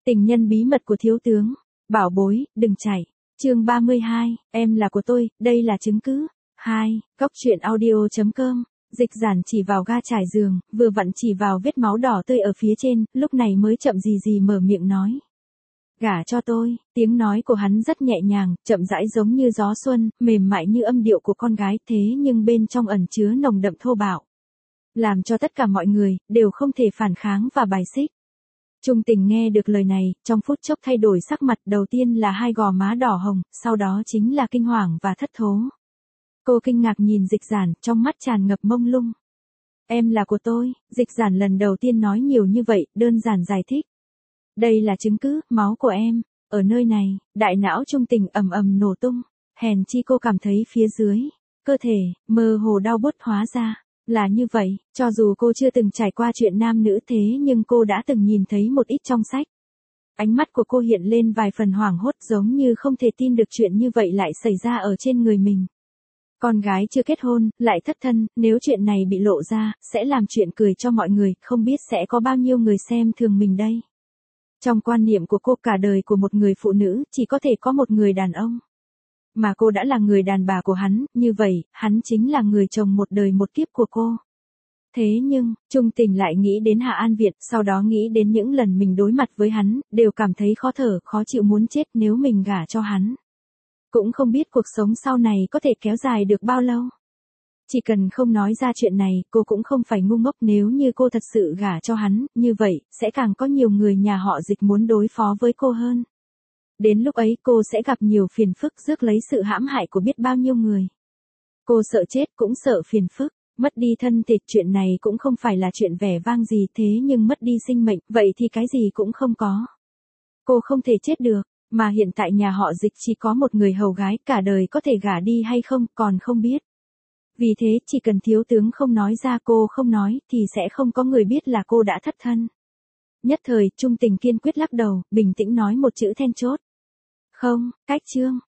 Tình nhân bí mật của thiếu tướng. Bảo bối, đừng chạy. Chương 32, em là của tôi, đây là chứng cứ. 2. Góc truyện audio.com. Dịch Giản chỉ vào ga trải giường, vừa vặn chỉ vào vết máu đỏ tươi ở phía trên, lúc này mới chậm gì mở miệng nói. Gả cho tôi. Tiếng nói của hắn rất nhẹ nhàng, chậm rãi giống như gió xuân, mềm mại như âm điệu của con gái, thế nhưng bên trong ẩn chứa nồng đậm thô bạo. Làm cho tất cả mọi người, đều không thể phản kháng và bài xích. Trung Tình nghe được lời này, trong phút chốc thay đổi sắc mặt, đầu tiên là hai gò má đỏ hồng, sau đó chính là kinh hoàng và thất thố. Cô kinh ngạc nhìn Dịch Giản, trong mắt tràn ngập mông lung. Em là của tôi. Dịch Giản lần đầu tiên nói nhiều như vậy, đơn giản giải thích. Đây là chứng cứ, máu của em. Ở nơi này, đại não Trung Tình ầm ầm nổ tung. Hèn chi cô cảm thấy phía dưới cơ thể, mơ hồ đau buốt, hóa ra là như vậy. Cho dù cô chưa từng trải qua chuyện nam nữ thế nhưng cô đã từng nhìn thấy một ít trong sách. Ánh mắt của cô hiện lên vài phần hoảng hốt, giống như không thể tin được chuyện như vậy lại xảy ra ở trên người mình. Con gái chưa kết hôn, lại thất thân, nếu chuyện này bị lộ ra, sẽ làm chuyện cười cho mọi người, không biết sẽ có bao nhiêu người xem thường mình đây. Trong quan niệm của cô, cả đời của một người phụ nữ, chỉ có thể có một người đàn ông. Mà cô đã là người đàn bà của hắn, như vậy, hắn chính là người chồng một đời một kiếp của cô. Thế nhưng, Trung Tình lại nghĩ đến Hạ An Việt, sau đó nghĩ đến những lần mình đối mặt với hắn, đều cảm thấy khó thở, khó chịu muốn chết nếu mình gả cho hắn. Cũng không biết cuộc sống sau này có thể kéo dài được bao lâu. Chỉ cần không nói ra chuyện này, cô cũng không phải ngu ngốc, nếu như cô thật sự gả cho hắn, như vậy, sẽ càng có nhiều người nhà họ Dịch muốn đối phó với cô hơn. Đến lúc ấy cô sẽ gặp nhiều phiền phức, rước lấy sự hãm hại của biết bao nhiêu người. Cô sợ chết cũng sợ phiền phức, mất đi thân thịt, chuyện này cũng không phải là chuyện vẻ vang gì, thế nhưng mất đi sinh mệnh, vậy thì cái gì cũng không có. Cô không thể chết được, mà hiện tại nhà họ Dịch chỉ có một người hầu gái, cả đời có thể gả đi hay không, còn không biết. Vì thế, chỉ cần thiếu tướng không nói ra, cô không nói, thì sẽ không có người biết là cô đã thất thân. Nhất thời, Trung Tình kiên quyết lắc đầu, bình tĩnh nói một chữ then chốt. Không, cách chương.